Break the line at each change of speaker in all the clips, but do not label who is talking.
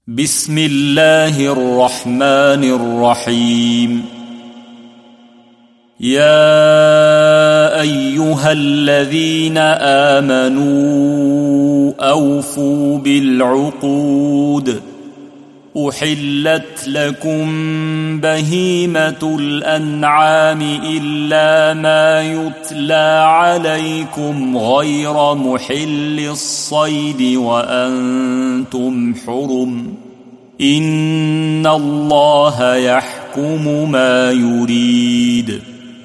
بسم الله الرحمن الرحيم. يا أيها الذين آمنوا أوفوا بالعقود. أحلت لكم بهيمة الأنعام إلا ما يتلى عليكم غير محل الصيد وأنتم حرم. إن الله يحكم ما يريد.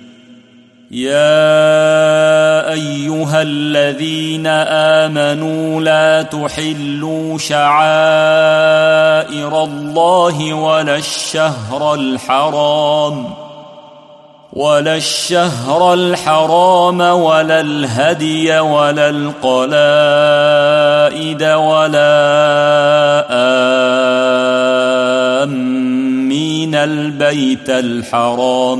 يا أيها الذين آمنوا لا تحلوا شعائر الله ولا الشهر الحرام ولا الهدي ولا القلائد ولا آمين البيت الحرام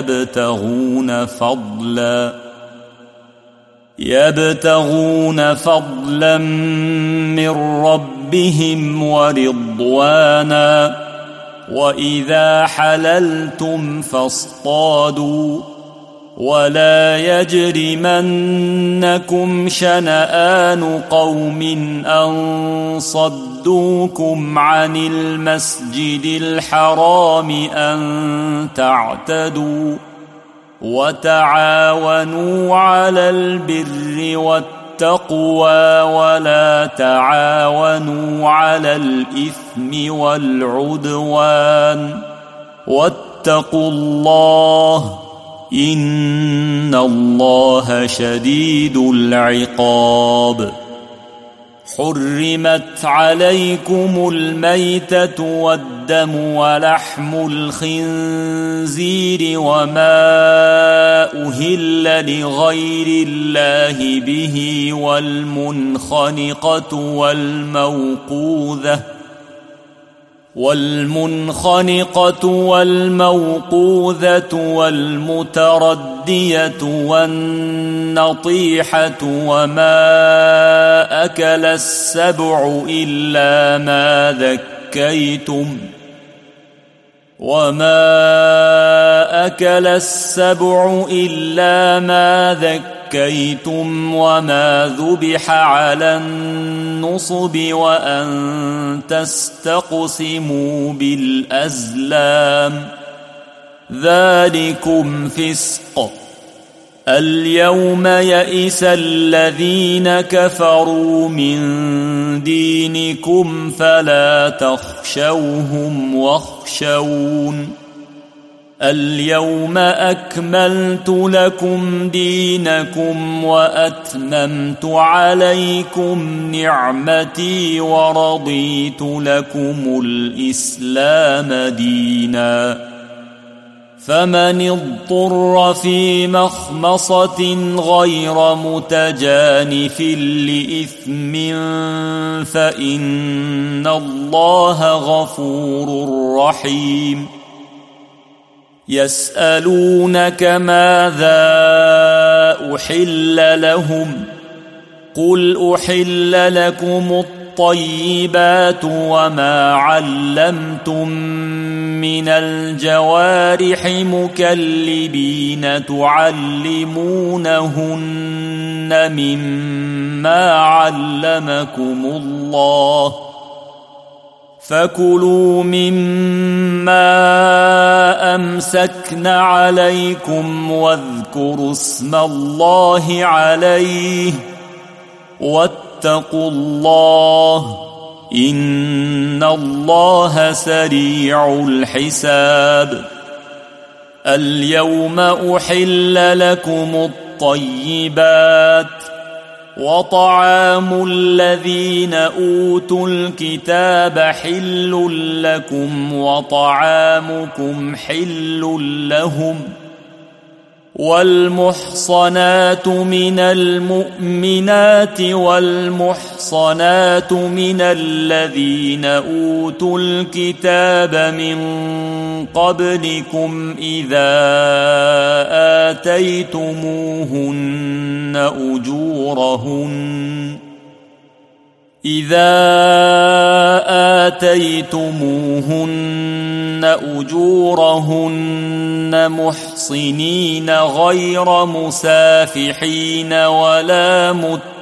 يبتغون فضلا من ربهم ورضوانا. وإذا حللتم فاصطادوا ولا يجرمنكم شنآن قوم أن صدوكم عن المسجد الحرام أن تعتدوا. وتعاونوا على البر والتقوى ولا تعاونوا على الإثم والعدوان. واتقوا الله إن الله شديد العقاب. حرمت عليكم الميتة والدم ولحم الخنزير وما أهل لغير الله به والمنخنقة والموقوذة والمتردية والنطيحة وما أكل السبع إلا ما ذكيتم وما ذبح على النصب وأن تستقسموا بالأزلام ذلكم فسق. اليوم يئس الذين كفروا من دينكم فلا تخشوهم واخشون. اليوم أكملت لكم دينكم وأتممت عليكم نعمتي ورضيت لكم الإسلام دينا. فمن اضطر في مخمصة غير متجانف لإثم فإن الله غفور رحيم. يسألونك ماذا أحل لهم قل أحل لكم الطيبات وما علمتم من الجوارح مكلبين تعلمونهن مما علمكم الله فكلوا مما أمسكن عليكم واذكروا اسم الله عليه واتقوا الله إن الله سريع الحساب. اليوم أحل لكم الطيبات وطعام الذين أوتوا الكتاب حل لكم وطعامكم حل لهم. والمحصنات من المؤمنات والمحصنات من الذين أوتوا الكتاب من قبلكم إذا آتيتموهن إذا آتيتموهن أجورهن محصنين غير مسافحين ولا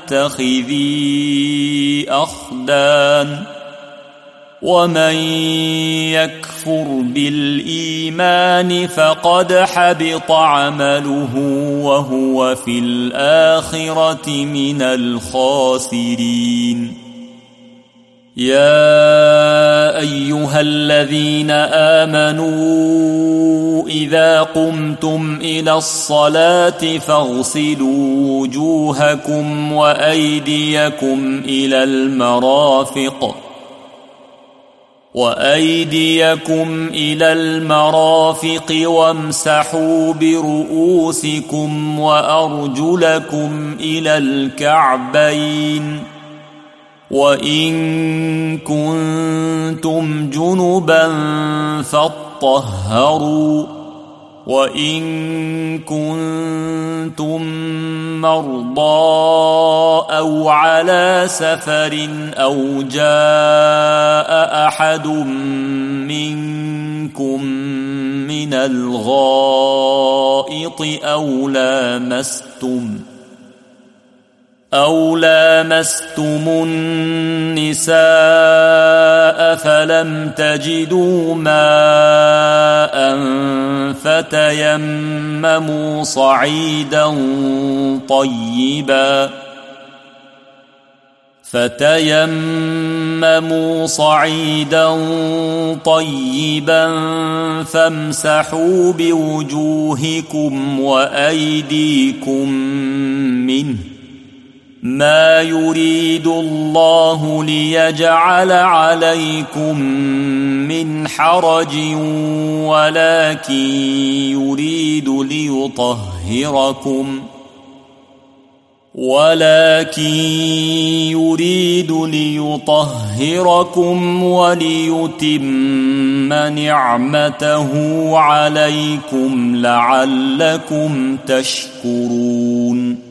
متخذي أخدان ومن يكفر بالإيمان فقد حبط عمله وهو في الآخرة من الخاسرين يا أيها الذين آمنوا إذا قمتم إلى الصلاة فاغسلوا وجوهكم وأيديكم إلى المرافق وامسحوا برؤوسكم وأرجلكم إلى الكعبين وإن كنتم جنبا فاطهروا وإن كنتم مرضى أو على سفر أو جاء أحد منكم من الغائط أو لامستم النساء فلم تجدوا ماء فتيمموا صعيدا طيبا فامسحوا بوجوهكم وأيديكم منه ما يريد الله ليجعل عليكم من حرج ولكن يريد ليطهركم وليتم نعمته عليكم لعلكم تشكرون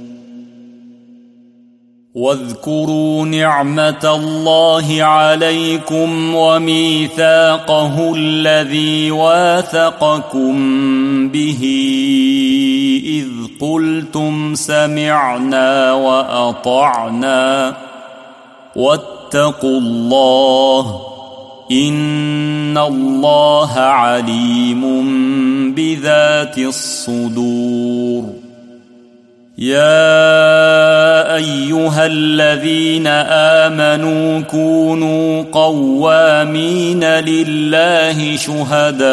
واذكروا نعمة الله عليكم وميثاقه الذي واثقكم به إذ قلتم سمعنا وأطعنا واتقوا الله إن الله عليم بذات الصدور يا أيها الذين آمنوا كونوا قوامين لله شهداء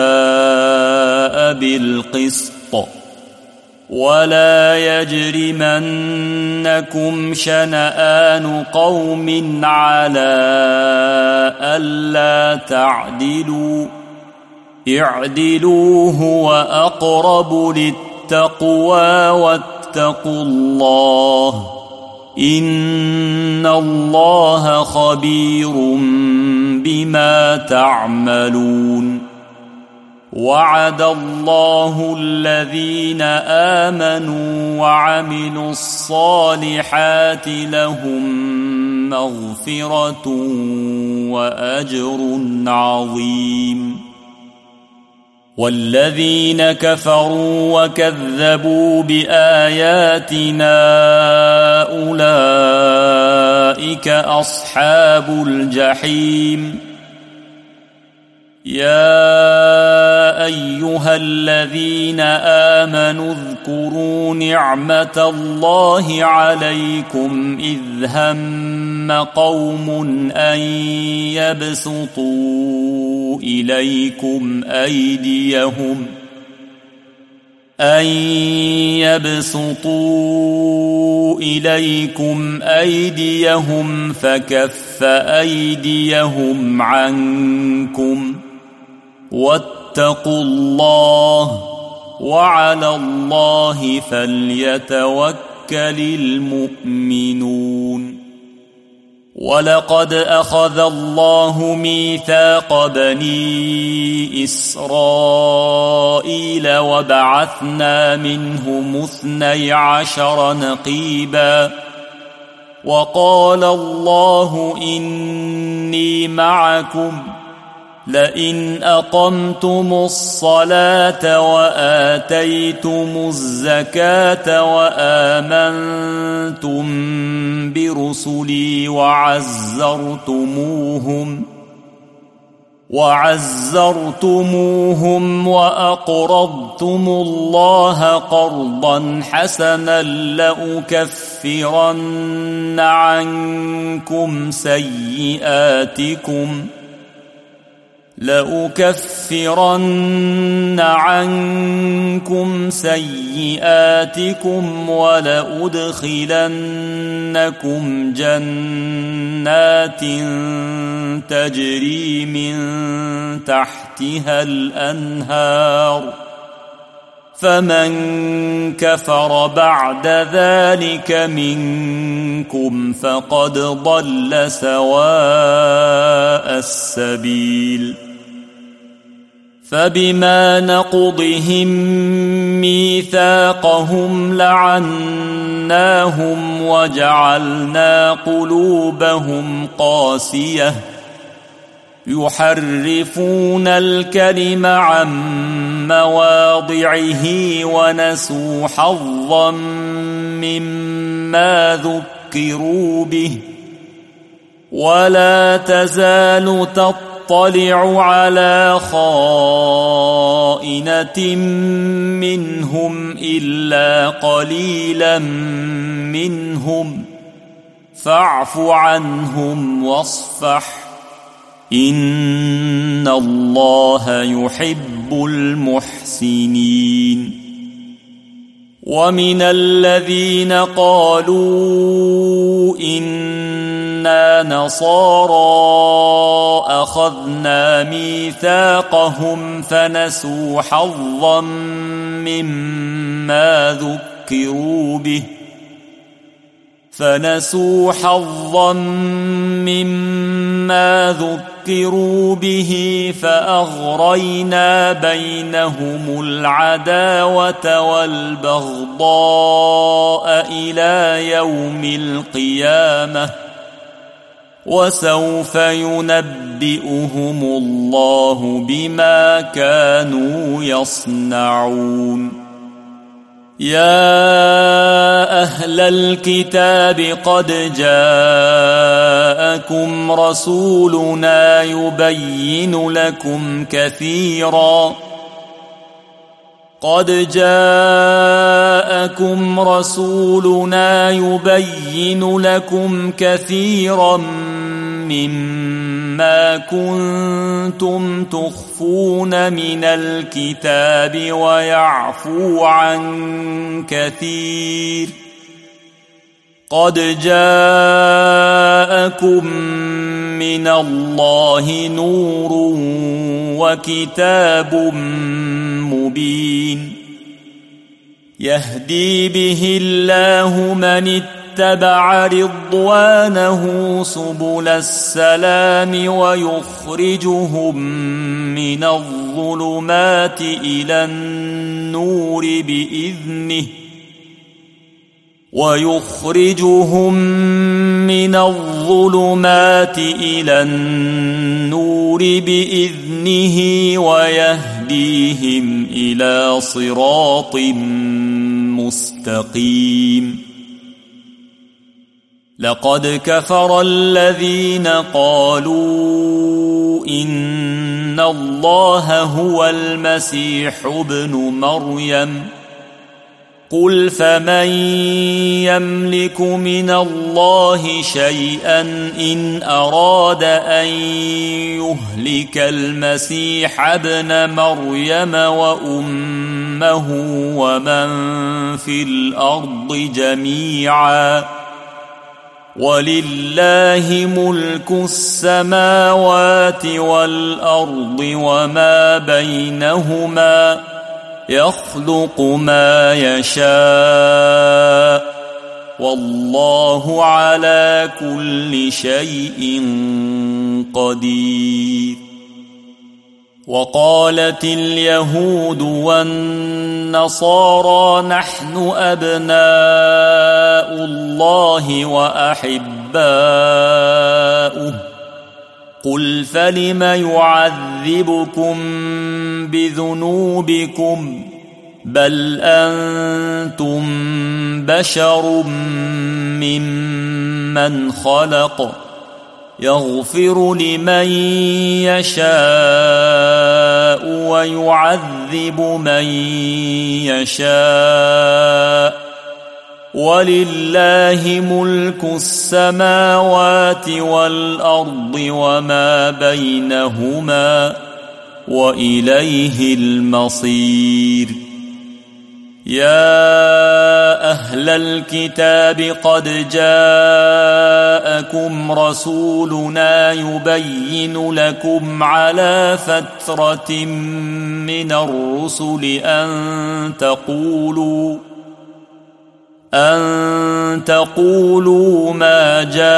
بالقسط ولا يجرمنكم شنآن قوم على ألا تعدلوا اعدلوا هو أقرب للتقوى واتقوا الله إن الله خبير بما تعملون وعد الله الذين آمنوا وعملوا الصالحات لهم مغفرة وأجر عظيم والذين كفروا وكذبوا بآياتنا أولئك أصحاب الجحيم يا أيها الذين آمنوا اذكروا نعمة الله عليكم إذ هم قوم أن يبسطوا إليكم أيديهم فكف أيديهم عنكم واتقوا الله وعلى الله فليتوكل المؤمنون ولقد أخذ الله ميثاق بني إسرائيل وبعثنا منهم 12 نقيبا وقال الله إني معكم لئن أقمتم الصلاة وآتيتم الزكاة وآمنتم برسلي وعزرتموهم وأقرضتم الله قرضا حسنا لأكفرن عنكم سيئاتكم ولأدخلنكم جنات تجري من تحتها الأنهار فمن كفر بعد ذلك منكم فقد ضل سواء السبيل فبما نقضهم ميثاقهم لعناهم وجعلنا قلوبهم قاسية يحرفون الكلم عن مواضعه ونسوا حظا مما ذكروا به ولا تزال تطلع على خائنة منهم إلا قليلا منهم فاعف عنهم واصفح إن الله يحب المحسنين ومن الذين قالوا إنا نصارى أخذنا ميثاقهم فنسوا حظا مما ذكروا به فأغرينا بينهم العداوة والبغضاء إلى يوم القيامة وسوف ينبئهم الله بما كانوا يصنعون يا أهل الكتاب قد جاءكم رسولنا يبين لكم كثيرا مما كنتم تخفون من الكتاب ويعفو عن كثير قد جاءكم من الله نور وكتاب مبين يهدي به الله من اتبع رضوانه سبل السلام ويخرجهم من الظلمات إلى النور بإذنه ويهديهم إلى صراط مستقيم لقد كفر الذين قالوا إن الله هو المسيح ابن مريم قل فمن يملك من الله شيئا إن أراد أن يهلك المسيح ابن مريم وأمه ومن في الأرض جميعا ولله ملك السماوات والأرض وما بينهما يخلق ما يشاء والله على كل شيء قدير وقالت اليهود والنصارى نحن أبناء الله وأحباؤه قل فلم يعذبكم بذنوبكم بل أنتم بشر ممن خلق يغفر لمن يشاء ويعذب من يشاء ولله ملك السماوات والأرض وما بينهما وإليه المصير يا أهل الكتاب قد جاءكم رسولنا يبين لكم على فترة من الرسل أن تقولوا ما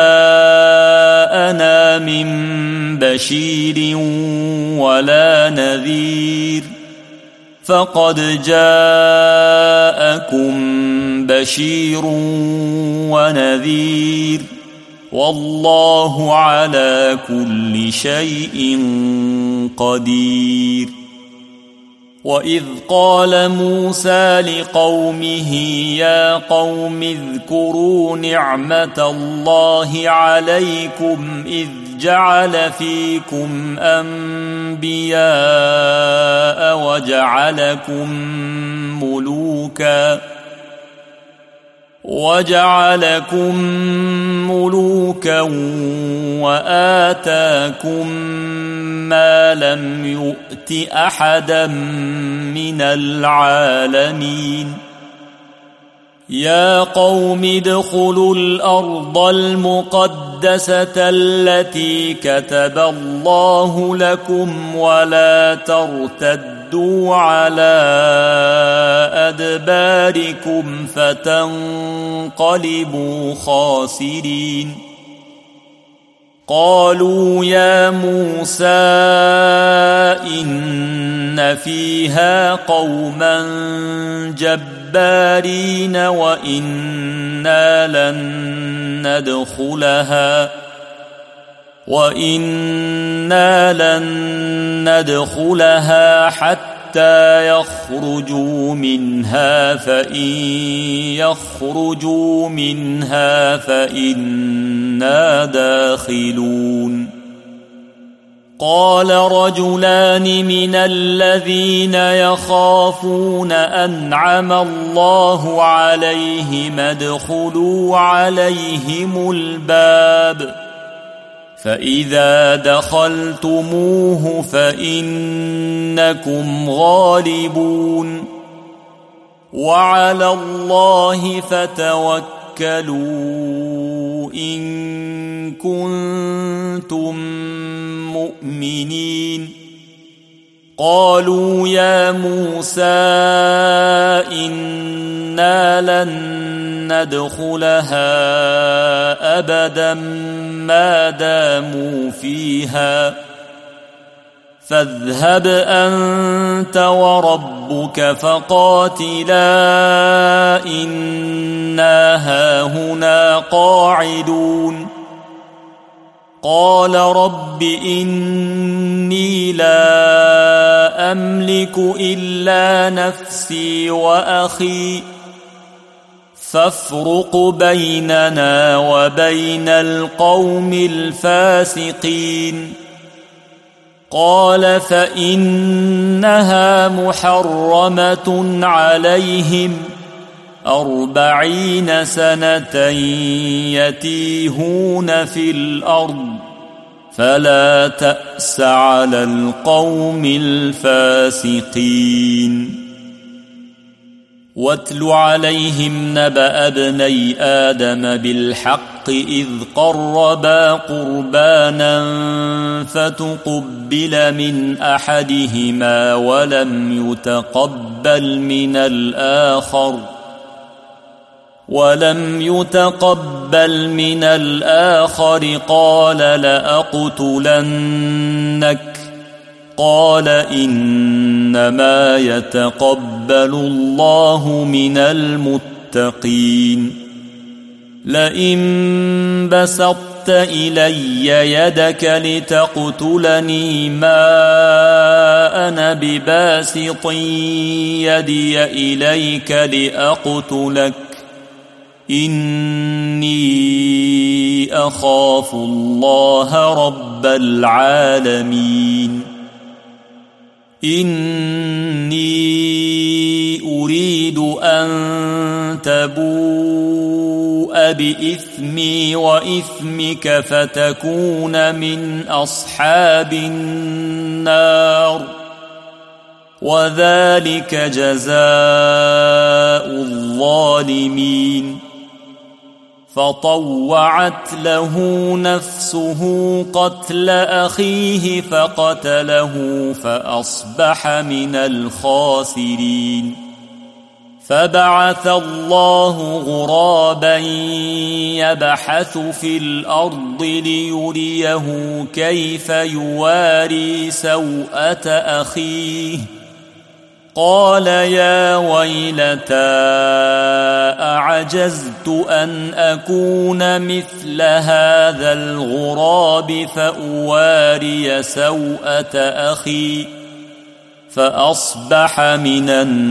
جاءنا من بشير ولا نذير فقد جاءكم بشير ونذير والله على كل شيء قدير وإذ قال موسى لقومه يا قوم اذكروا نعمة الله عليكم إذ جعل فيكم أنبياء وجعلكم ملوكا وآتاكم ما لم يؤت أحدا من العالمين يا قوم ادخلوا الأرض المقدسة التي كتب الله لكم ولا ترتدوا على أدباركم فتنقلبوا خاسرين قالوا يا موسى إن فيها قوما جبارين وإنا لن ندخلها حتى يخرجوا منها فإن يخرجوا منها فإنا داخلون قال رجلان من الذين يخافون أنعم الله عليهم ادخلوا عليهم الباب فإذا دخلتموه فإنكم غالبون وعلى الله فتوكلوا إن كنتم مؤمنين قالوا يا موسى إنا لن ندخلها أبدا ما داموا فيها فاذهب أنت وربك فقاتلا إنا هاهنا قاعدون قال رب إني لا أملك إلا نفسي وأخي فافرق بيننا وبين القوم الفاسقين قال فإنها محرمة عليهم 40 سنة يتيهون في الأرض فلا تأس على القوم الفاسقين واتل عليهم نبأ ابني آدم بالحق إذ قربا قربانا فتقبل من أحدهما ولم يتقبل من الآخر قال لأقتلنك قال إنما يتقبل الله من المتقين لئن بسطت إلي يدك لتقتلني ما أنا بباسط يدي إليك لأقتلك إني أخاف الله رب العالمين إني أريد أن تبوء بإثمي وإثمك فتكون من أصحاب النار وذلك جزاء الظالمين فطوعت له نفسه قتل أخيه فقتله فأصبح من الخاسرين فبعث الله غرابا يبحث في الأرض ليريه كيف يواري سوءة أخيه قال يا ويلتى أعجزت أن أكون مثل هذا الغراب فأواري سوءة أخي فأصبح من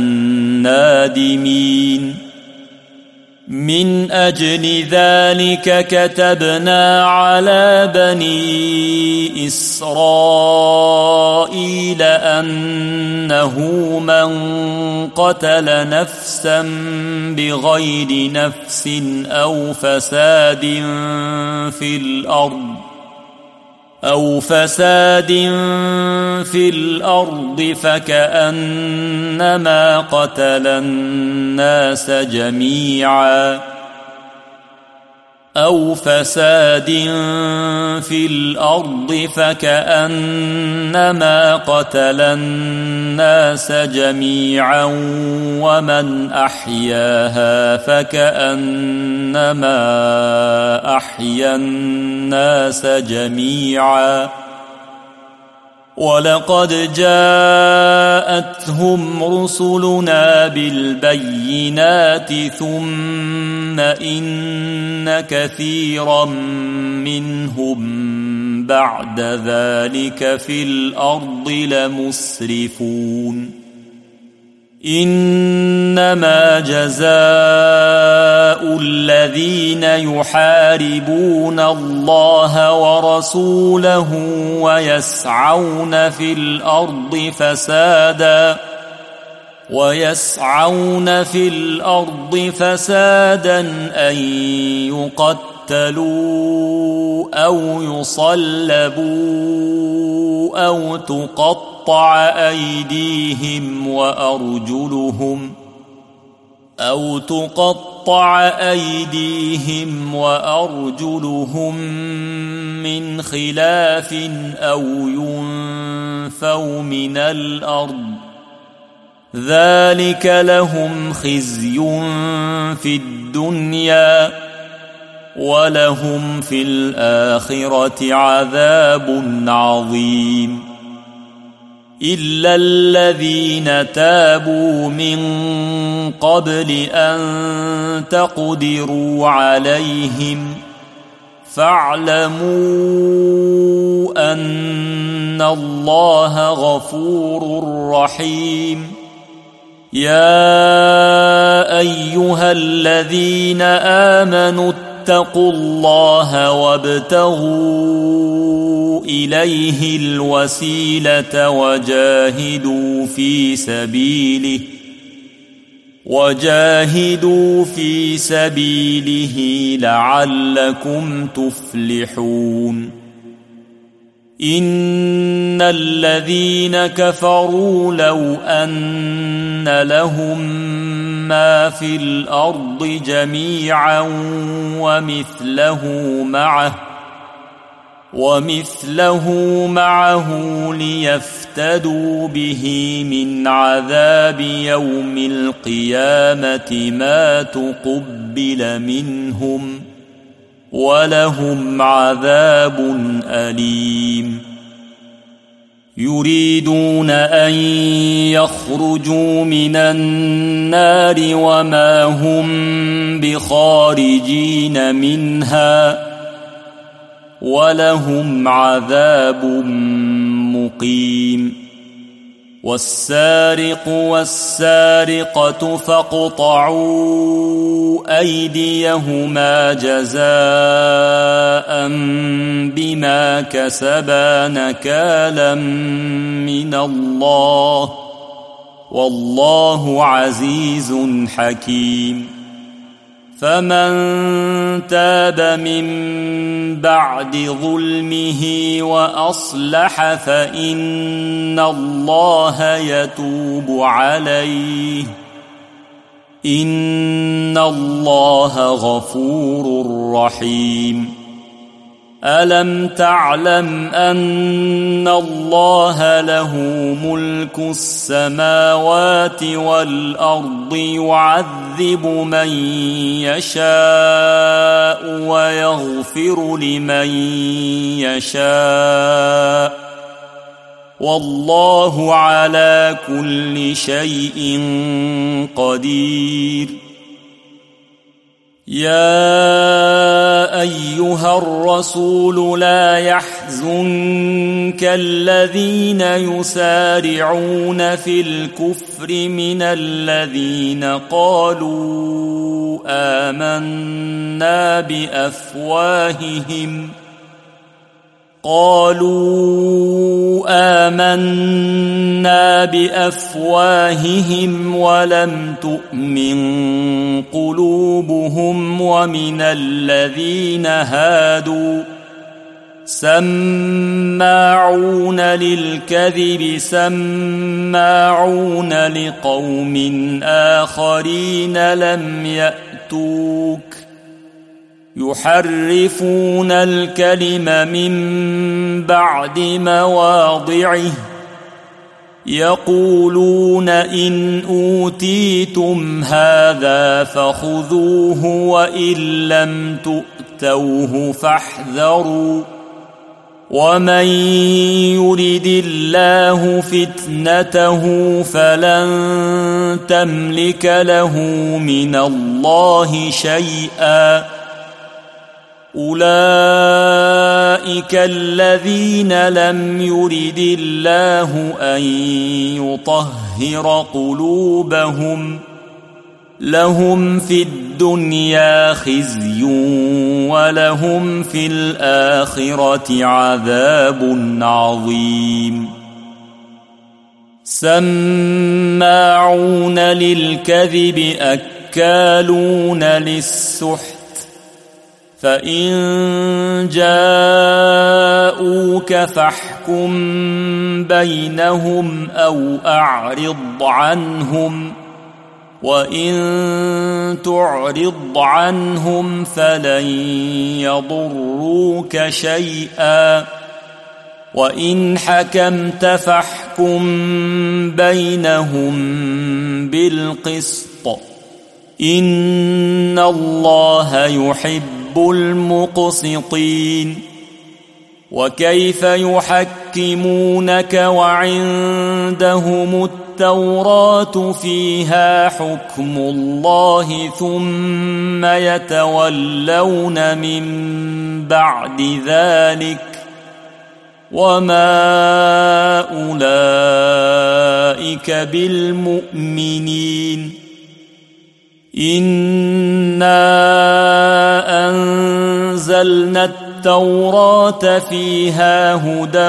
النادمين من أجل ذلك كتبنا على بني إسرائيل أنه من قتل نفسا بغير نفس أو فساد في الأرض فكأنما قتل الناس جميعا أو فساد في الأرض فكأنما قتل الناس جميعا ومن أحياها فكأنما أحيا الناس جميعا ولقد جاءتهم رسلنا بالبينات ثم إن كثيرا منهم بعد ذلك في الأرض لمسرفون إنما جزاء الذين يحاربون الله ورسوله ويسعون في الأرض فسادا أن يقتلوا أو يصلبوا أو تقطع أيديهم وأرجلهم من خلاف أو ينفوا من الأرض ذلك لهم خزي في الدنيا ولهم في الآخرة عذاب عظيم إلا الذين تابوا من قبل أن تقدروا عليهم فاعلموا أن الله غفور رحيم يا أيها الذين آمنوا اتقوا الله وابتغوا إليه الوسيلة وجاهدوا في سبيله لعلكم تفلحون إن الذين كفروا لو أن لهم ما في الأرض جميعا ومثله معه ليفتدوا به من عذاب يوم القيامة ما تقبل منهم ولهم عذاب أليم يريدون أن يخرجوا من النار وما هم بخارجين منها ولهم عذاب مقيم. والسارق والسارقة فاقطعوا أيديهما جزاء بما كسبا نكالا من الله والله عزيز حكيم. فمن تاب من بعد ظلمه وأصلح فإن الله يتوب عليه إن الله غفور رحيم. ألم تعلم أن الله له ملك السماوات والأرض يعذب من يشاء ويغفر لمن يشاء والله على كل شيء قدير. يا أيها الرسول لا يحزنك الذين يسارعون في الكفر من الذين قالوا آمنا بأفواههم ولم تؤمن قلوبهم ومن الذين هادوا سماعون للكذب سماعون لقوم آخرين لم يأتوك يحرفون الكلم من بعد مواضعه يقولون إن أوتيتم هذا فخذوه وإن لم تؤتوه فاحذروا ومن يرد الله فتنته فلن تملك له من الله شيئا أولئك الذين لم يرد الله أن يطهر قلوبهم لهم في الدنيا خزي ولهم في الآخرة عذاب عظيم. سماعون للكذب أكالون للسحت فإن جاءوك فاحكم بينهم أو أعرض عنهم وإن تعرض عنهم فلن يضروك شيئا وإن حكمت فاحكم بينهم بالقسط إن الله يحب المقسطين. وكيف يحكمونك وعندهم التوراة فيها حكم الله ثم يتولون من بعد ذلك وما أولئك بالمؤمنين. إنا أنزلنا التوراة فيها هدى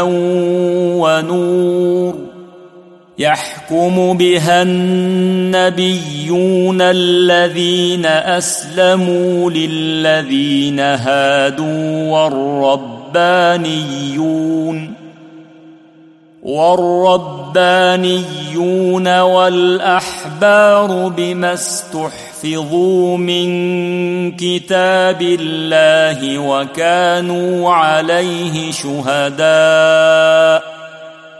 ونور يحكم بها النبيون الذين أسلموا للذين هادوا والربانيون والأحبار بما استحفظوا من كتاب الله وكانوا عليه شهداء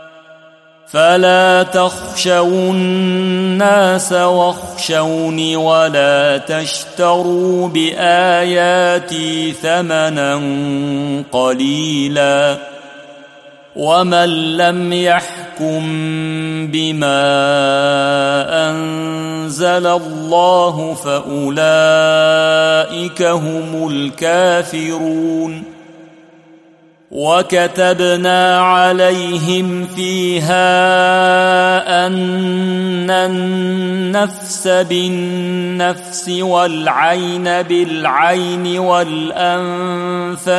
فلا تخشوا الناس واخشوني ولا تشتروا بآياتي ثمنا قليلا ومن لم يحكم بما أنزل الله فأولئك هم الكافرون وكتبنا عليهم فيها أن النفس بالنفس والعين بالعين والأنف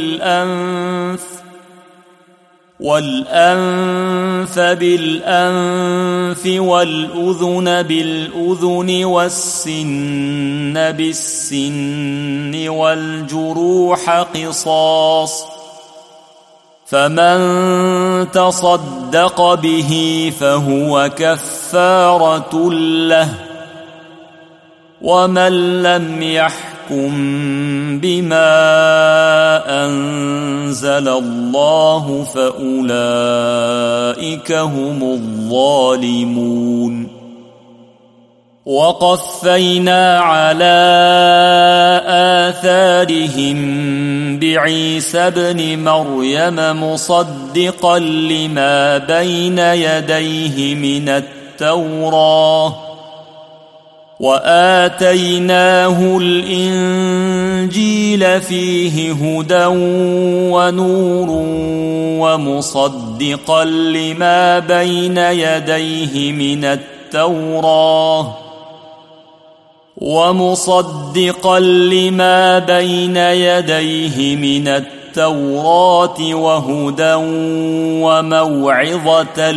بالأنف والأذن بالأذن والسن بالسن والجروح قصاص فمن تصدق به فهو كفارة له ومن لم يحكم بما أنزل الله فأولئك هم الظالمون وقفينا على آثارهم بعيسى ابن مريم مصدقا لما بين يديه من التوراة وآتيناه الإنجيل فيه هدى ونور ومصدقا لما بين يديه من التوراة وهدى وموعظة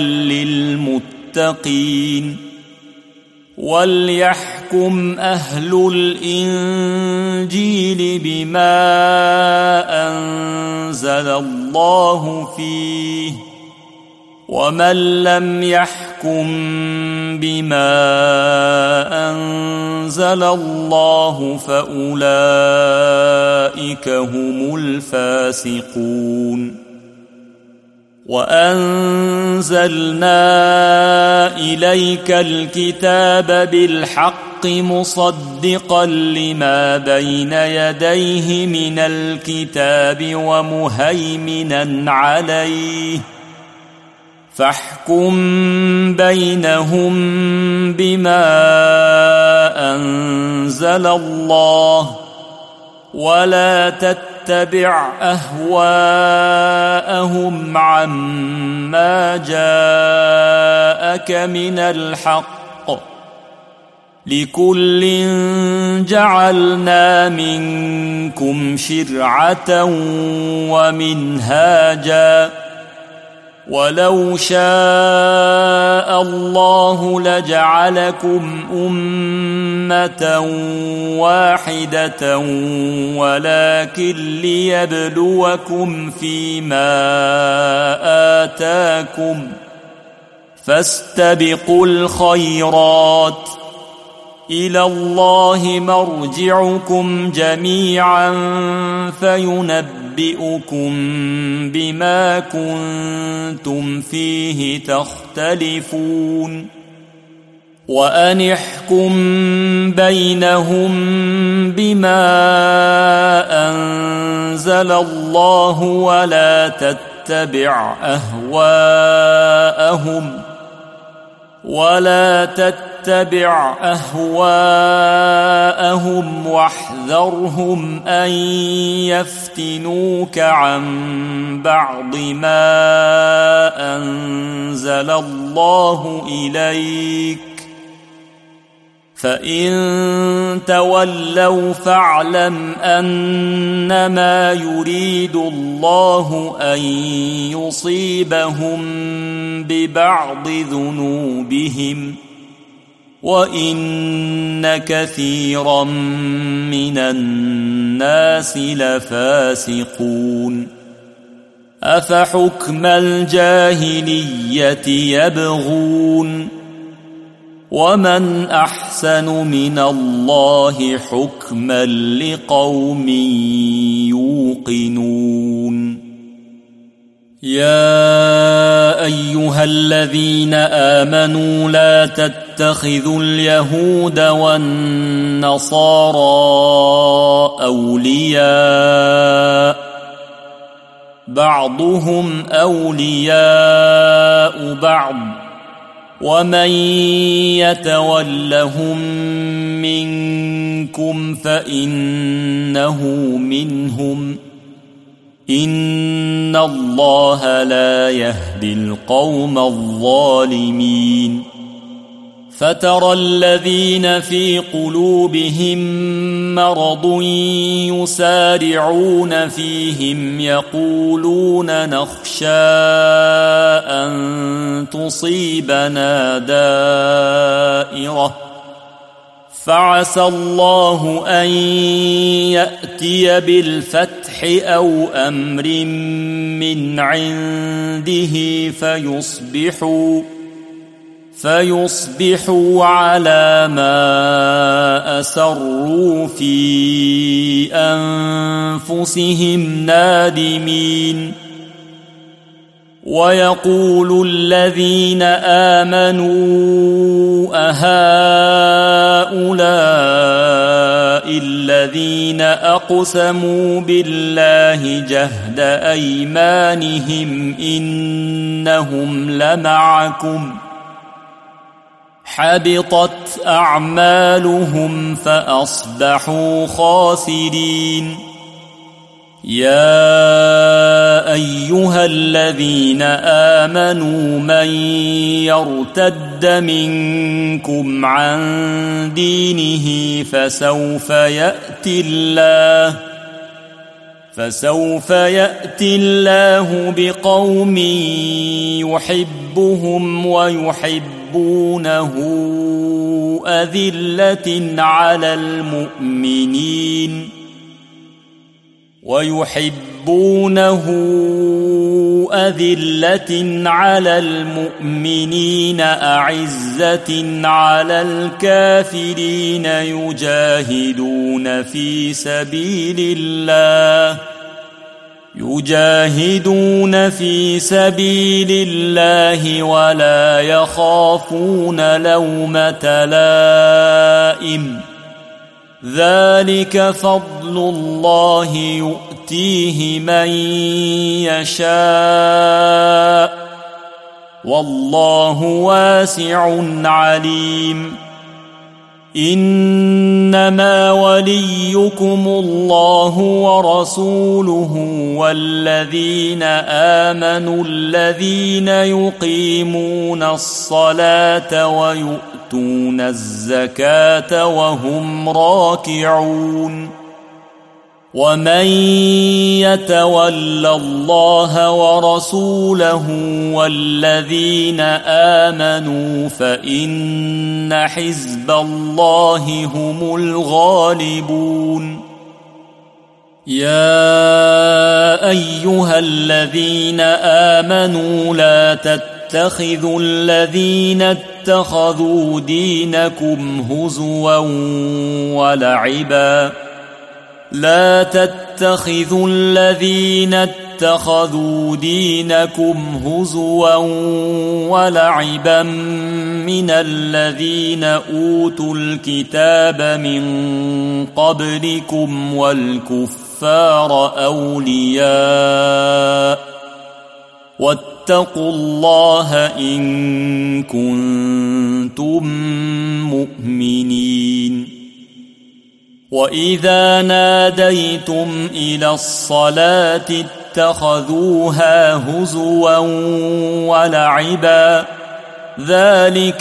للمتقين وليحكم أهل الإنجيل بما أنزل الله فيه ومن لم يحكم بما أنزل الله فأولئك هم الفاسقون وأنزلنا إليك الكتاب بالحق مصدقا لما بين يديه من الكتاب ومهيمنا عليه فاحكم بينهم بما أنزل الله ولا تتبع أهواءهم عما جاءك من الحق لكل جعلنا منكم شرعة ومنهاجا ولو شاء الله لجعلكم أمة واحدة ولكن ليبلوكم فيما آتاكم فاستبقوا الخيرات إلى الله مرجعكم جميعا فينبئكم بما كنتم فيه تختلفون وأن احكم بينهم بما أنزل الله ولا تتبع أهواءهم واحذرهم أن يفتنوك عن بعض ما أنزل الله إليك فإن تولوا فاعلم أنما يريد الله أن يصيبهم ببعض ذنوبهم وإن كثيرا من الناس لفاسقون أفحكم الجاهلية يبغون ومن أحسن من الله حكما لقوم يوقنون يا أيها الذين آمنوا لا تتخذوا اليهود والنصارى أولياء بعضهم أولياء بعض ومن يتولهم منكم فإنه منهم إن الله لا يهدي القوم الظالمين فترى الذين في قلوبهم مرض يسارعون فيهم يقولون نخشى أن تصيبنا دائرة فعسى الله أن يأتي بالفتح أو أمر من عنده فيصبحوا على ما أسروا في أنفسهم نادمين ويقول الذين آمنوا أهؤلاء الذين أقسموا بالله جهد أيمانهم إنهم لمعكم حبطت أعمالهم فأصبحوا خاسرين يا أيها الذين آمنوا من يرتد منكم عن دينه فسوف يأتي الله بقوم يحبهم ويحبونه أذلة على المؤمنين أعزة على الكافرين يجاهدون في سبيل الله ولا يخافون لومة لائم ذلك فضل الله يؤتيه من يشاء والله واسع عليم إنما وليكم الله ورسوله والذين آمنوا الذين يقيمون الصلاة ويؤتون الزكاة وهم راكعون ومن يتول الله ورسوله والذين آمنوا فإن حزب الله هم الغالبون يا أيها الذين آمنوا لا تتخذوا الذين اتخذوا دينكم هزوا ولعبا من الذين أوتوا الكتاب من قبلكم والكفار أولياء واتقوا الله إن كنتم مؤمنين وإذا ناديتم إلى الصلاة اتخذوها هزوا ولعبا ذلك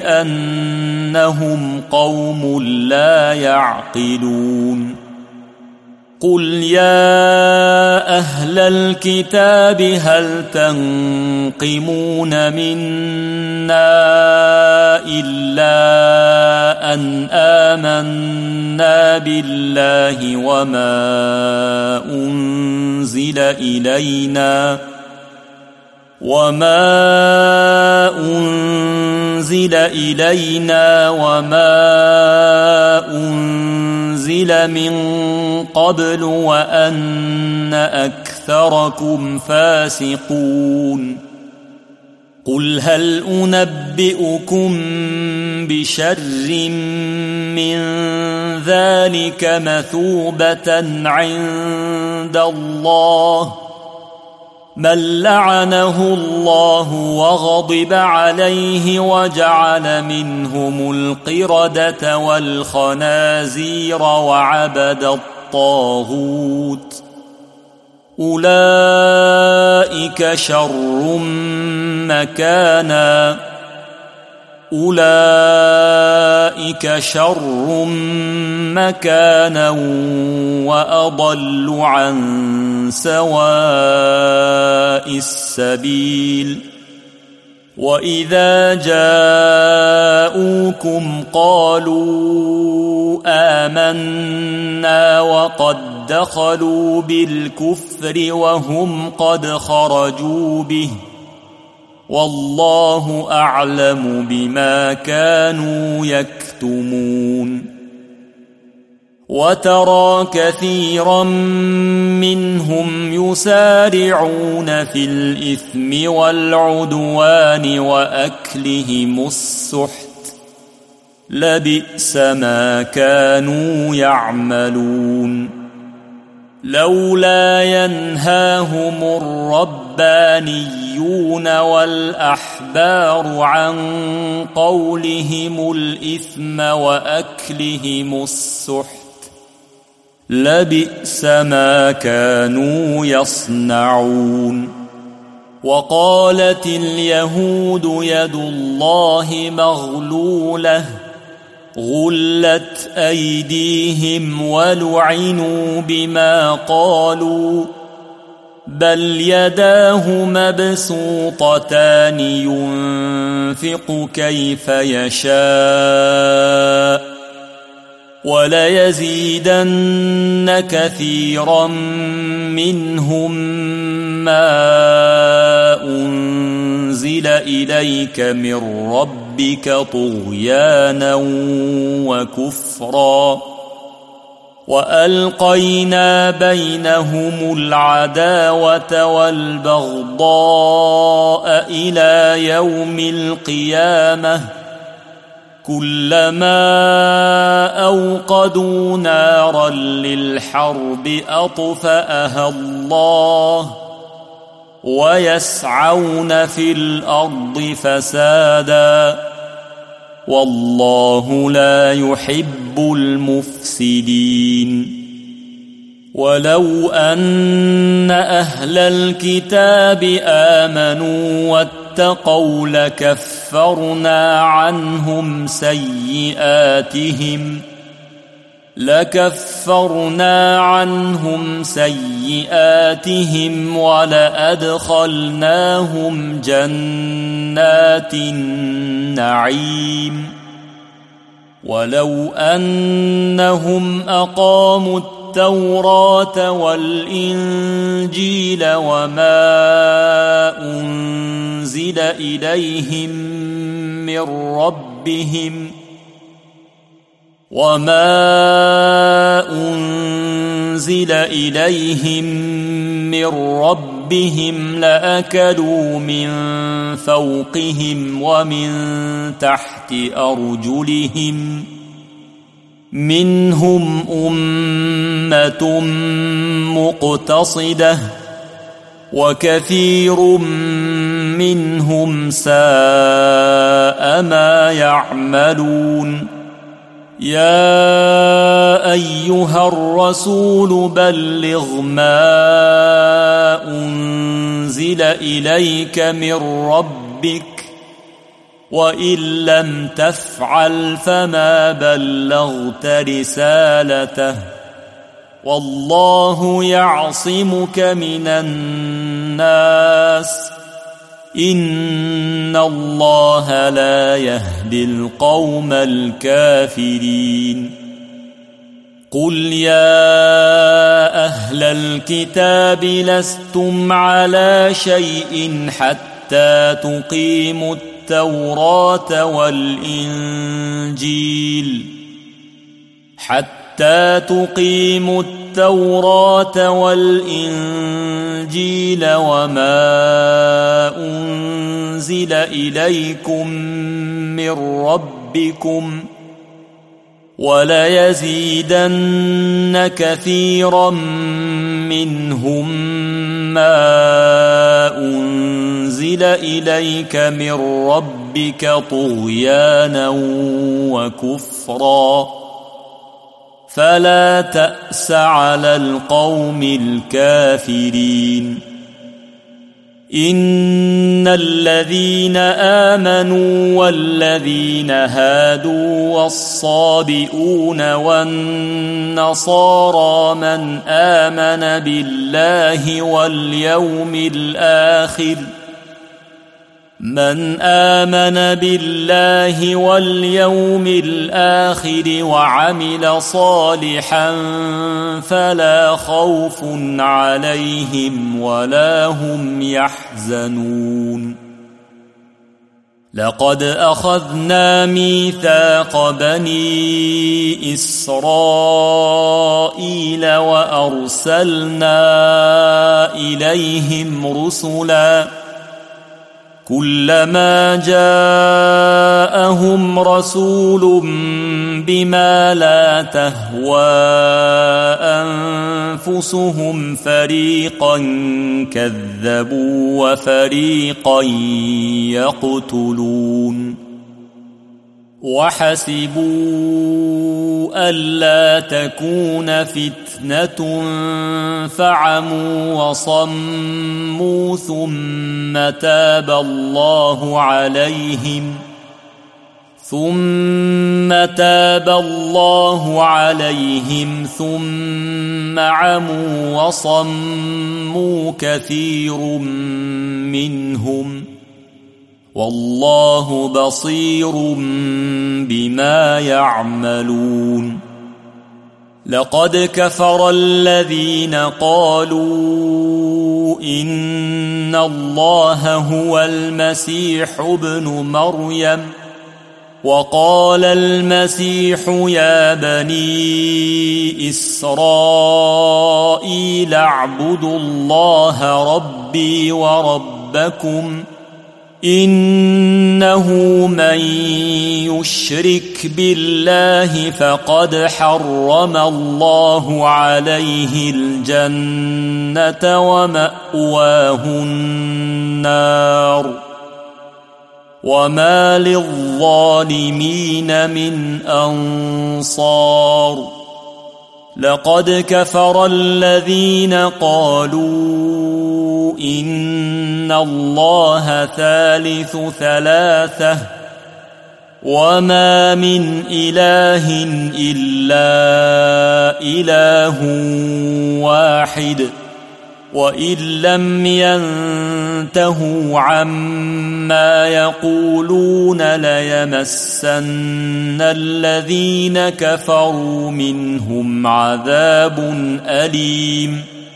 بأنهم قوم لا يعقلون قل يا أهل الكتاب هل تنقمون منا إلا أن آمنا بالله وما أنزل إلينا وما أنزل من قبل وأن أكثركم فاسقون قل هل أنبئكم بشر من ذلك مثوبة عند الله من لعنه الله وغضب عليه وجعل منهم القردة والخنازير وعبد الطاغوت أولئك شر مكانا وأضل عن سواء السبيل وإذا جاءوكم قالوا آمنا وقد دخلوا بالكفر وهم قد خرجوا به والله أعلم بما كانوا يكتمون وترى كثيرا منهم يسارعون في الإثم والعدوان وأكلهم السحت لبئس ما كانوا يعملون لولا ينهاهم الربانيون والأحبار عن قولهم الإثم وأكلهم السحت لبئس ما كانوا يصنعون وقالت اليهود يد الله مغلولة غلت أيديهم ولعنوا بما قالوا بل يداه مبسوطتان ينفق كيف يشاء وليزيدن كثيرا منهم ما أنزل إليك من ربك طغيانا وكفرا وألقينا بينهم العداوة والبغضاء إلى يوم القيامة كلما أوقدوا نارا للحرب أطفأها الله ويسعون في الأرض فسادا والله لا يحب المفسدين ولو أن أهل الكتاب آمنوا واتقوا لكفرنا عنهم سيئاتهم ولأدخلناهم جنات النعيم ولو أنهم أقاموا التوراة والإنجيل وما أنزل إليهم من ربهم لأكلوا من فوقهم ومن تحت أرجلهم منهم أمة مقتصدة وكثير منهم ساء ما يعملون يا أيها الرسول بلغ ما أنزل إليك من ربك وإن لم تفعل فما بلغت رسالته والله يعصمك من الناس إن الله لا يهدي القوم الكافرين قل يا أهل الكتاب لستم على شيء حتى تقيموا التوراة والإنجيل وما أنزل إليكم من ربكم وليزيدن كثيرا منهم ما أنزل إليك من ربك طغيانا وكفرا فلا تأس على القوم الكافرين إن الذين آمنوا والذين هادوا والصابئون والنصارى من آمن بالله واليوم الآخر وعمل صالحا فلا خوف عليهم ولا هم يحزنون لقد أخذنا ميثاق بني إسرائيل وأرسلنا إليهم رسلا كلما جاءهم رسول بما لا تهوى أنفسهم فريقا كذبوا وفريقا يقتلون وحسبوا ألا تكون فتنة فعموا وصموا ثم تاب الله عليهم ثم عموا وصموا كثير منهم والله بصير بما يعملون لقد كفر الذين قالوا إن الله هو المسيح ابن مريم وقال المسيح يا بني إسرائيل اعبدوا الله ربي وربكم إنه من يشرك بالله فقد حرم الله عليه الجنة ومأواه النار وما للظالمين من أنصار لقد كفر الذين قالوا إن الله ثالث ثلاثة وما من إله إلا إله واحد وإن لم ينتهوا عما يقولون ليمسن الذين كفروا منهم عذاب أليم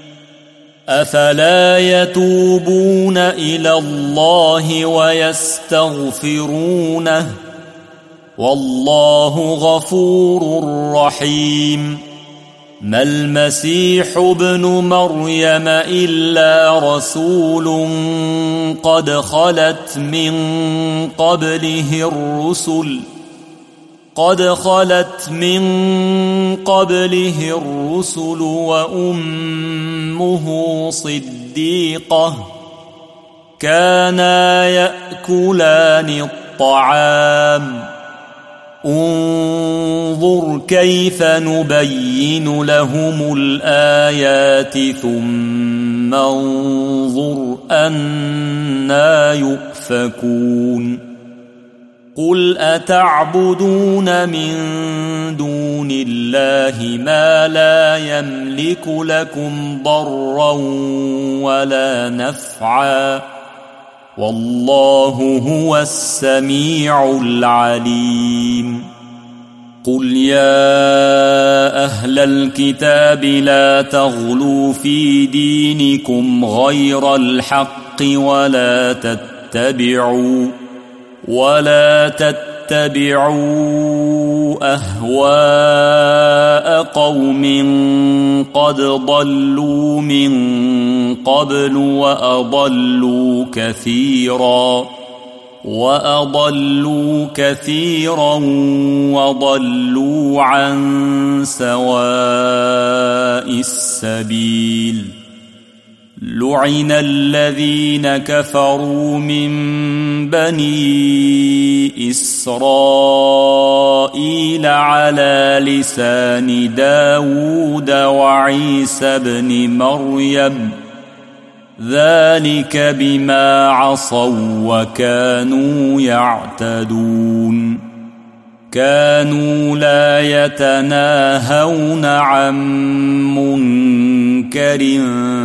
أفلا يتوبون إلى الله ويستغفرونه والله غفور رحيم ما المسيح ابن مريم إلا رسول قد خلت من قبله الرسل وأمه صديقة كانا يأكلان الطعام انظر كيف نبين لهم الآيات ثم انظر أنى يؤفكون قل أتعبدون من دون الله ما لا يملك لكم ضرا ولا نفعا والله هو السميع العليم قل يا أهل الكتاب لا تغلوا في دينكم غير الحق ولا تتبعوا أهواء قوم قد ضلوا من قبل وأضلوا كثيرا وأضلوا كثيرا وضلوا عن سواء السبيل لعن الذين كفروا من بني إسرائيل على لسان داود وعيسى بن مريم ذلك بما عصوا وكانوا يعتدون كانوا لا يتناهون عن منكر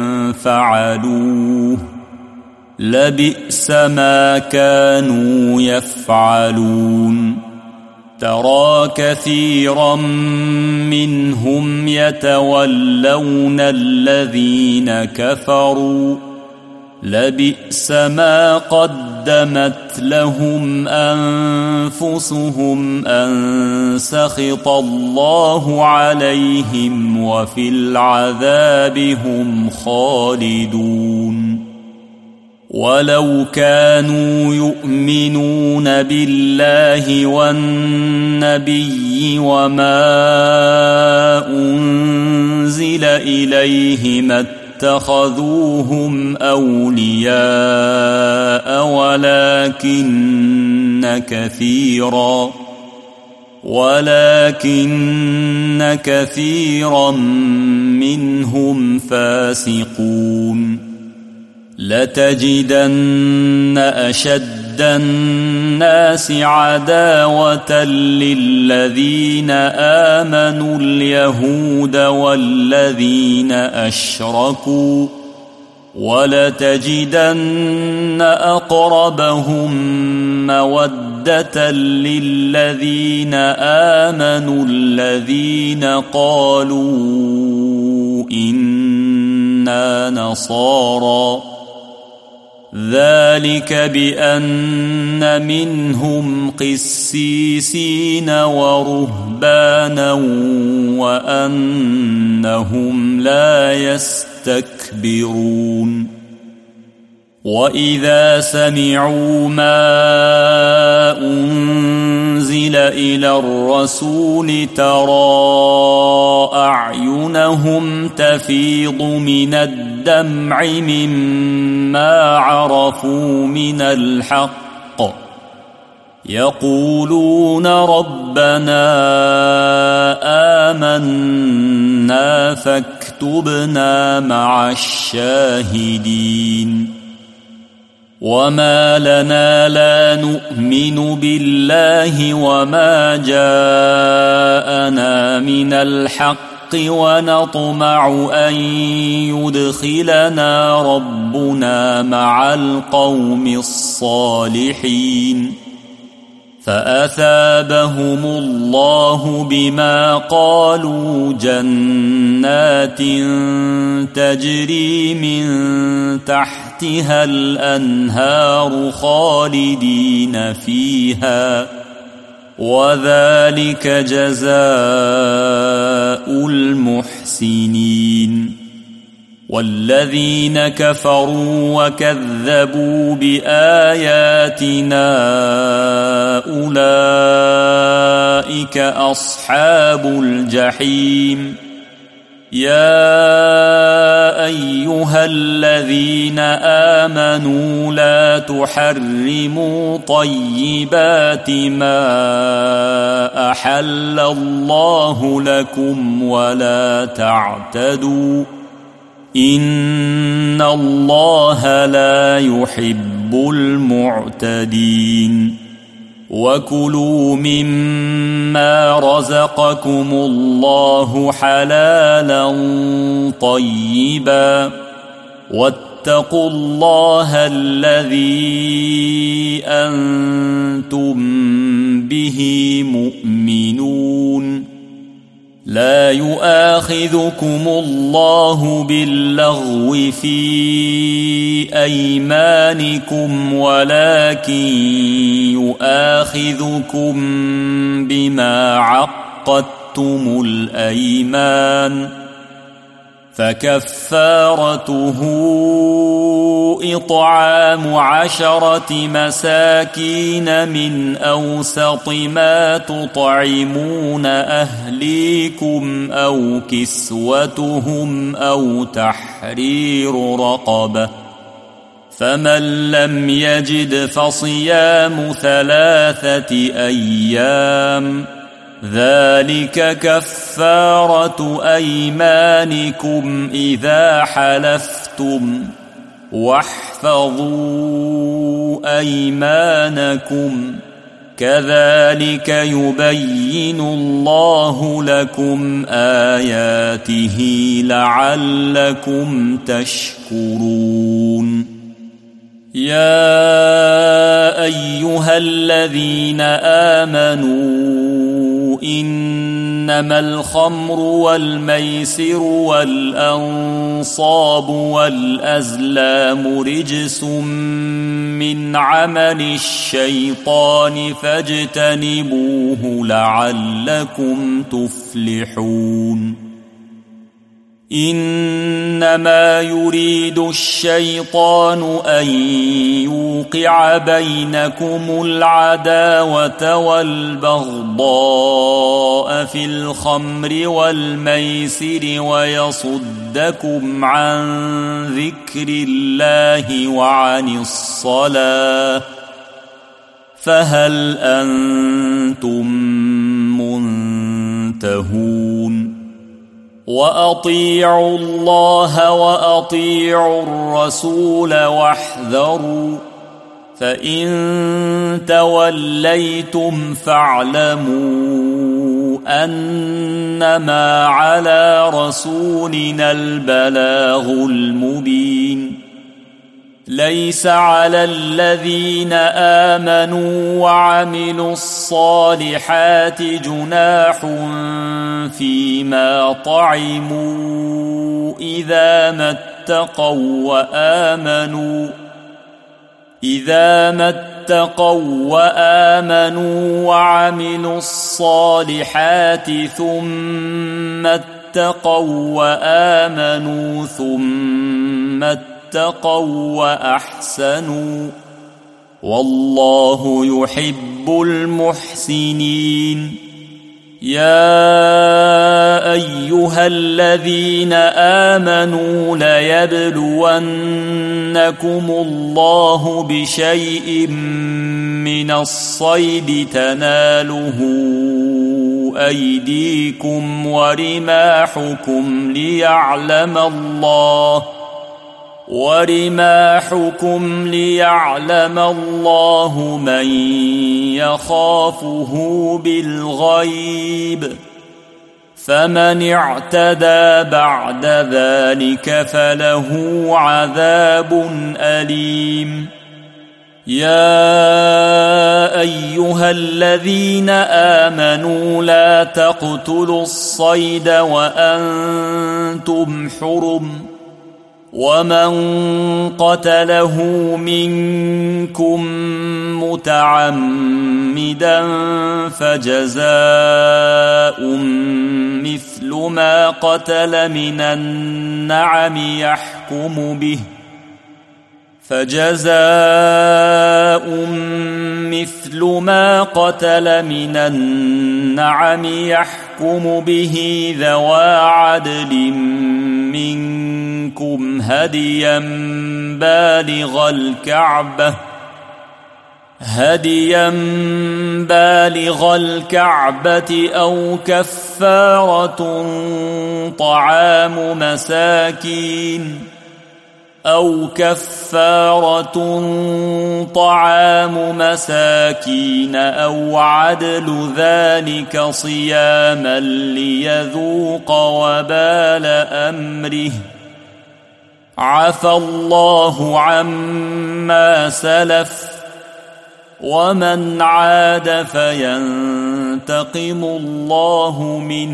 فعلوه لبئس ما كانوا يفعلون ترى كثيرا منهم يتولون الذين كفروا لبئس ما قدمت لهم أنفسهم أن سخط الله عليهم وفي العذاب هم خالدون ولو كانوا يؤمنون بالله والنبي وما أنزل إليه ما اتخذوهم أولياء ولكن كثيرا منهم فاسقون لتجدن أشد الناس عداوة للذين آمنوا اليهود والذين أشركوا ولتجدن أقربهم مودة للذين آمنوا الذين قالوا إنا نصارى ذلك بأن منهم قسيسين ورهبانا وأنهم لا يستكبرون وإذا سمعوا ما أنزل إلى الرسول ترى أعينهم تفيض من الدمع مما عرفوا من الحق يقولون ربنا آمنا فاكتبنا مع الشاهدين وما لنا لا نؤمن بالله وما جاءنا من الحق ونطمع أن يدخلنا ربنا مع القوم الصالحين فأثابهم الله بما قالوا جنات تجري من تحتها الأنهار خالدين فيها وذلك جزاء المحسنين والذين كفروا وكذبوا بآياتنا أولئك أصحاب الجحيم يا أيها الذين آمنوا لا تحرموا طيبات ما أحل الله لكم ولا تعتدوا إن الله لا يحب المعتدين وكلوا مما رزقكم الله حلالا طيبا واتقوا الله الذي أنتم به مؤمنون لا يؤاخذكم الله باللغو في أيمانكم ولكن يؤاخذكم بما عقدتم الأيمان فكفارته إطعام 10 مساكين من أوسط ما تطعمون أهليكم أو كسوتهم أو تحرير رقبة، فمن لم يجد فصيام 3 أيام، ذلك كفارة أيمانكم إذا حلفتم، واحفظوا أيمانكم، كذلك يبين الله لكم آياته لعلكم تشكرون. يا أيها الذين آمنوا إنما الخمر والميسر والأنصاب والأزلام رجس من عمل الشيطان فاجتنبوه لعلكم تفلحون. إنما يريد الشيطان أن يوقع بينكم العداوة والبغضاء في الخمر والميسر ويصدكم عن ذكر الله وعن الصلاة، فهل أنتم منتهون؟ وأطيعوا الله وأطيعوا الرسول واحذروا، فإن توليتم فاعلموا أنما على رسولنا البلاغ المبين. ليس على الذين آمنوا وعملوا الصالحات جناح فيما طعموا إذا ما اتقوا وآمنوا وعملوا الصالحات ثم اتقوا وآمنوا ثم اتقوا وأحسنوا، والله يحب المحسنين. يا أيها الذين آمنوا ليبلونكم الله بشيء من الصيد تناله أيديكم ورماحكم ليعلم الله من يخافه بالغيب، فمن اعتدى بعد ذلك فله عذاب أليم. يا أيها الذين آمنوا لا تقتلوا الصيد وأنتم حرم، ومن قتله منكم متعمدا فجزاء مثل ما قتل من النعم يحكم به ذوى عدل منكم هديا بالغ الكعبة أو كفارة طعام مساكين أو عدل ذلك صياما ليذوق وبال أمره، عفى الله عما سلف، ومن عاد فينتقم الله منه،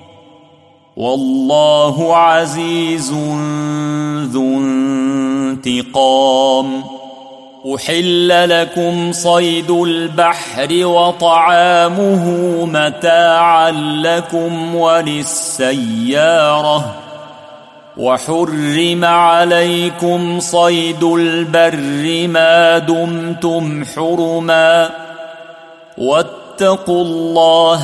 والله عزيز ذو انتقام. أحل لكم صيد البحر وطعامه متاعا لكم وللسيارة، وحرم عليكم صيد البر ما دمتم حرما واتقوا الله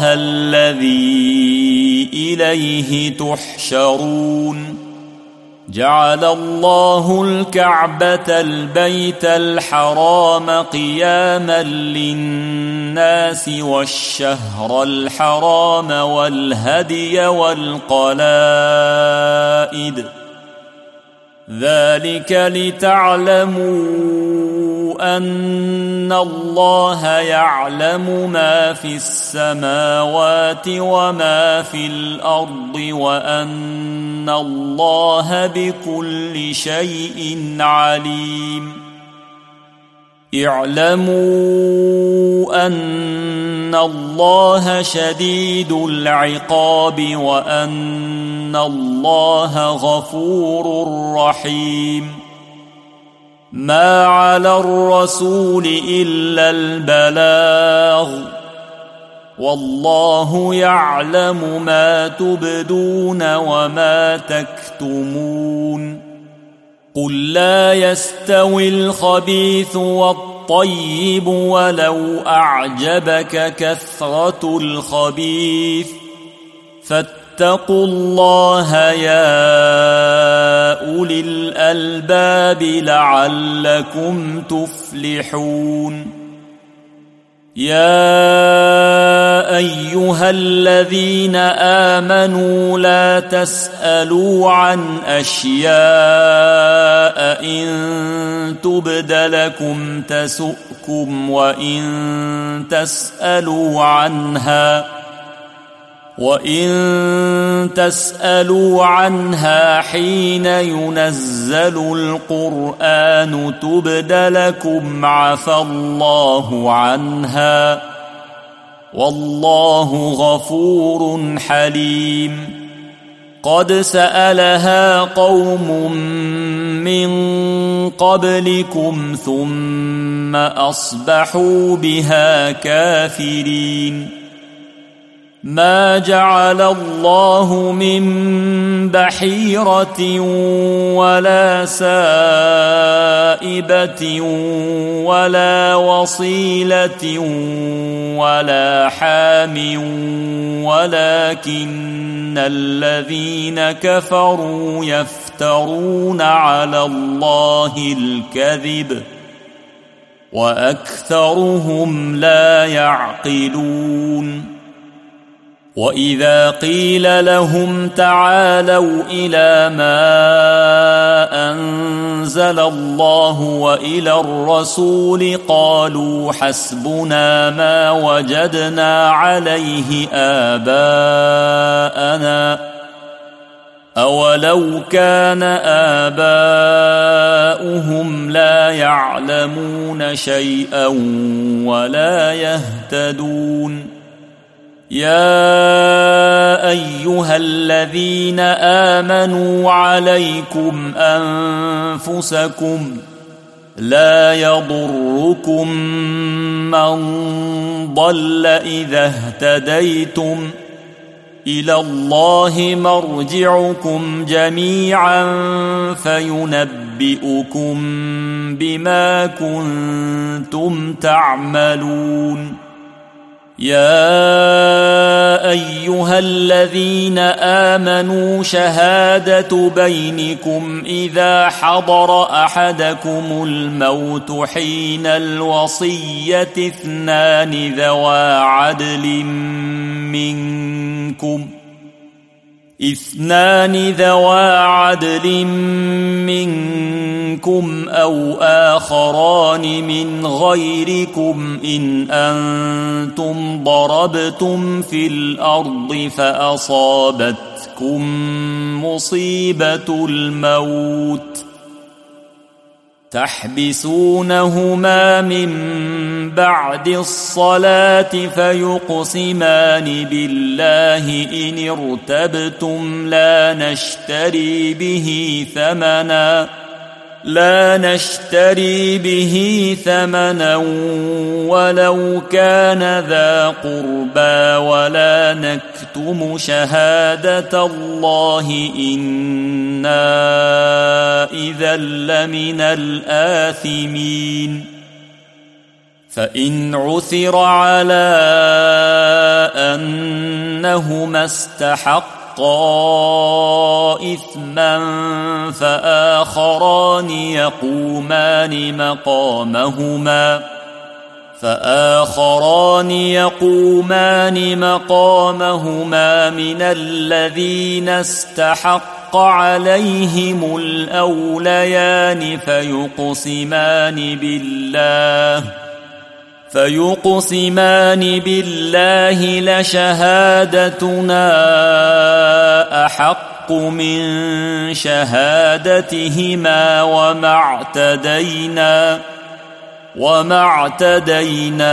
الذي إليه تحشرون جعل الله الكعبة البيت الحرام قياما للناس والشهر الحرام والهدي والقلائد ذلك لتعلموا أن الله يعلم ما في السماوات وما في الأرض وأن الله بكل شيء عليم اعلموا أن الله شديد العقاب وأن الله غفور رحيم ما على الرسول إلا البلاغ والله يعلم ما تبدون وما تكتمون قل لا يستوي الخبيث والطيب ولو أعجبك كثرة الخبيث فاتقوا الله يا أولي الألباب لعلكم تفلحون يا أيها الذين آمنوا لا تسألوا عن أشياء إن تبد لكم تسؤكم وإن تسألوا عنها حين ينزل القرآن تبد لكم عفى الله عنها والله غفور حليم قد سألها قوم من قبلكم ثم أصبحوا بها كافرين ما جعل الله من بحيرة ولا سائبة ولا وصيلة ولا حام ولكن الذين كفروا يفترون على الله الكذب وأكثرهم لا يعقلون وإذا قيل لهم تعالوا إلى ما أنزل الله وإلى الرسول قالوا حسبنا ما وجدنا عليه آباءنا أولو كان آباؤهم لا يعلمون شيئا ولا يهتدون يا أيها الذين آمنوا عليكم أنفسكم لا يضركم من ضل إذا اهتديتم إلى الله مرجعكم جميعا فينبئكم بما كنتم تعملون يا أيها الذين آمنوا شهادة بينكم إذا حضر أحدكم الموت حين الوصية اثنان ذوى عدل منكم أو آخران من غيركم إن أنتم ضربتم في الأرض فأصابتكم مصيبة الموت تحبسونهما من بعد الصلاة فيقسمان بالله إن ارتبتم لا نشتري به ثمنا لا نشتري به ثمنا ولو كان ذا قربى ولا نكتم شهادة الله إنا إذا لمن الآثمين فإن عثر على أنهما استحقا إثما فآخران يقومان مقامهما من الذين استحق عليهم الأوليان فيقسمان بالله لشهادتنا أحق من شهادتهما وما اعتدينا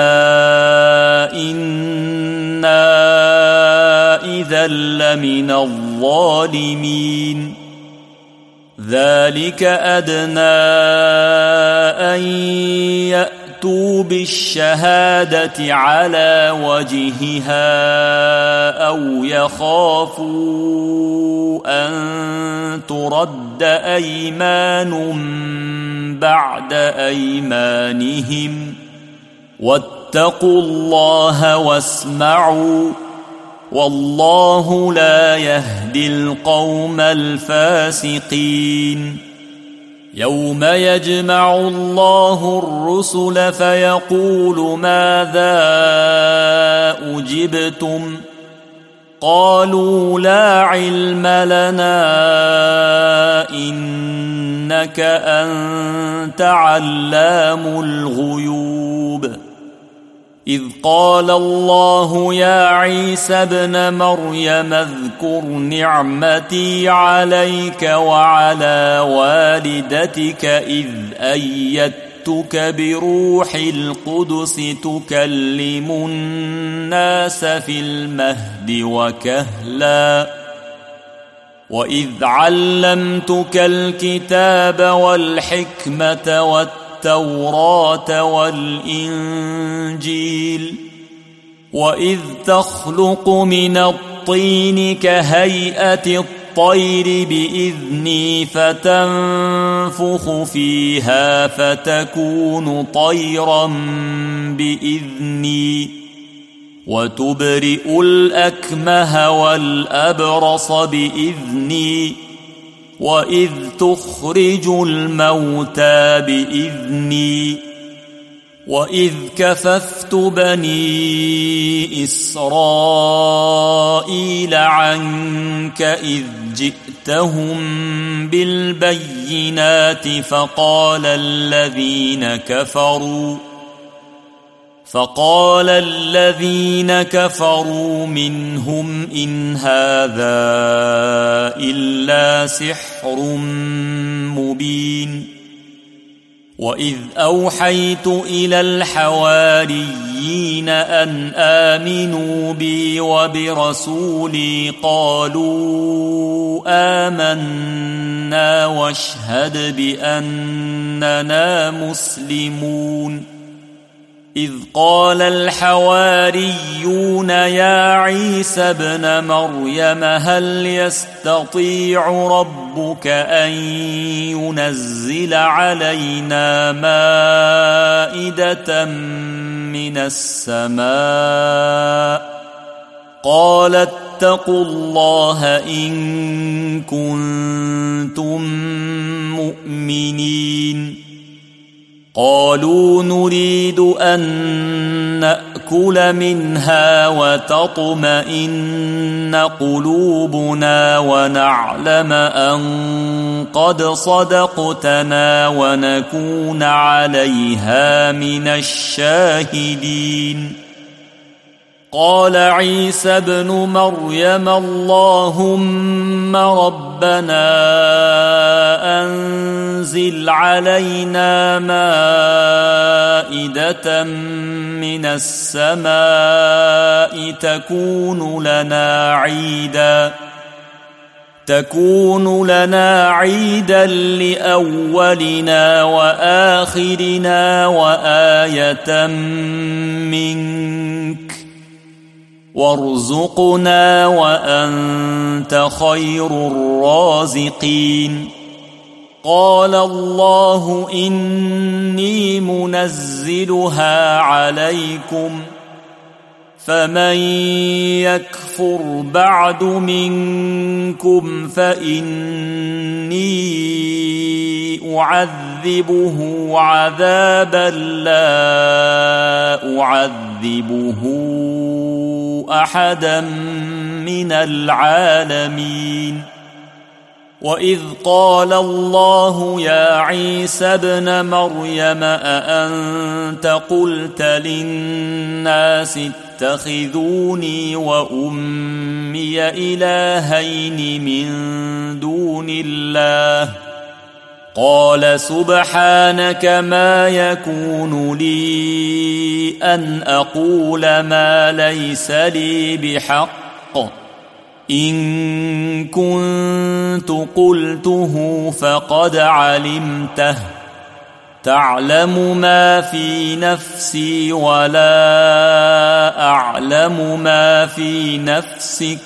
إنا إذا لمن الظالمين ذلك أدنى أن يأتوا بالشهادة على وجهها أو يخافوا أن ترد أيمان بعد أيمانهم واتقوا الله واسمعوا والله لا يهدي القوم الفاسقين يوم يجمع الله الرسل فيقول ماذا أجبتم قالوا لا علم لنا إنك أنت علام الغيوب إذ قال الله يا عيسى ابن مريم اذكر نعمتي عليك وعلى والدتك إذ أيدتك بروح القدس تكلم الناس في المهد وكهلا وإذ علمتك الكتاب والحكمة والتوراة والإنجيل وإذ تخلق من الطين كهيئة الطير بإذني فتنفخ فيها فتكون طيرا بإذني وتبرئ الأكمه والأبرص بإذني وإذ تخرج الموتى بإذني وإذ كففت بني إسرائيل عنك إذ جئتهم بالبينات فقال الذين كفروا منهم إن هذا إلا سحر مبين وإذ أوحيت إلى الحواريين أن آمنوا بي وبرسولي قالوا آمنا واشهد بأننا مسلمون إذ قال الحواريون يا عيسى ابن مريم هل يستطيع ربك أن ينزل علينا مائدة من السماء قال اتقوا الله إن كنتم مؤمنين قالوا نريد أن نأكل منها وتطمئن قلوبنا ونعلم أن قد صدقتنا ونكون عليها من الشاهدين قال عيسى ابن مريم اللهم ربنا أنزل علينا مائدة من السماء تكون لنا عيدا لأولنا وآخرنا وآية منك وارزقنا وأنت خير الرازقين قال الله إني منزلها عليكم فمن يكفر بعد منكم فإني أعذبه عذابا لا أعذبه أحدا من العالمين وإذ قال الله يا عيسى ابن مريم أأنت قلت للناس اتخذوني وأمي إلهين من دون الله قال سبحانك ما يكون لي أن أقول ما ليس لي بحق إن كنت قلته فقد علمته تعلم ما في نفسي ولا أعلم ما في نفسك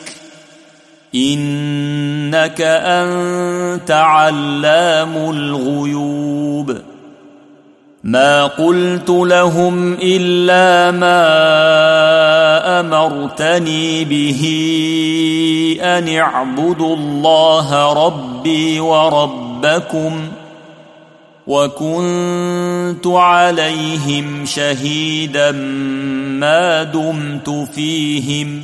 إنك أنت علام الغيوب ما قلت لهم إلا ما أمرتني به أن اعبدوا الله ربي وربكم وكنت عليهم شهيدا ما دمت فيهم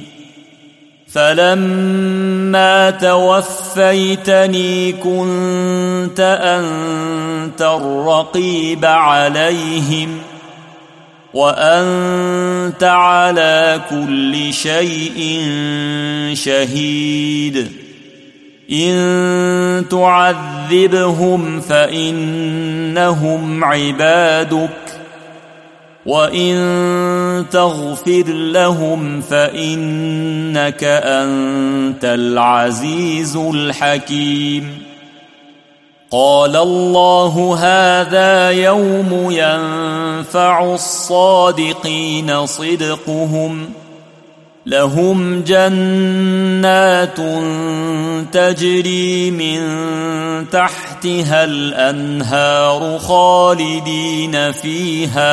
فلما توفيتني كنت أنت الرقيب عليهم وأنت على كل شيء شهيد إن تعذبهم فإنهم عبادك وإن تغفر لهم فإنك أنت العزيز الحكيم قال الله هذا يوم ينفع الصادقين صدقهم لهم جنات تجري من تحتها الأنهار خالدين فيها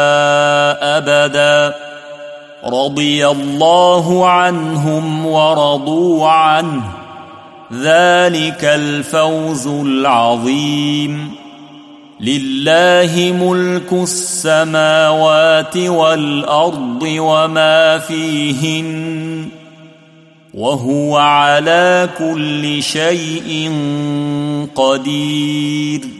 أبدا رضي الله عنهم ورضوا عنه ذلك الفوز العظيم لله ملك السماوات والأرض وما فيهن وهو على كل شيء قدير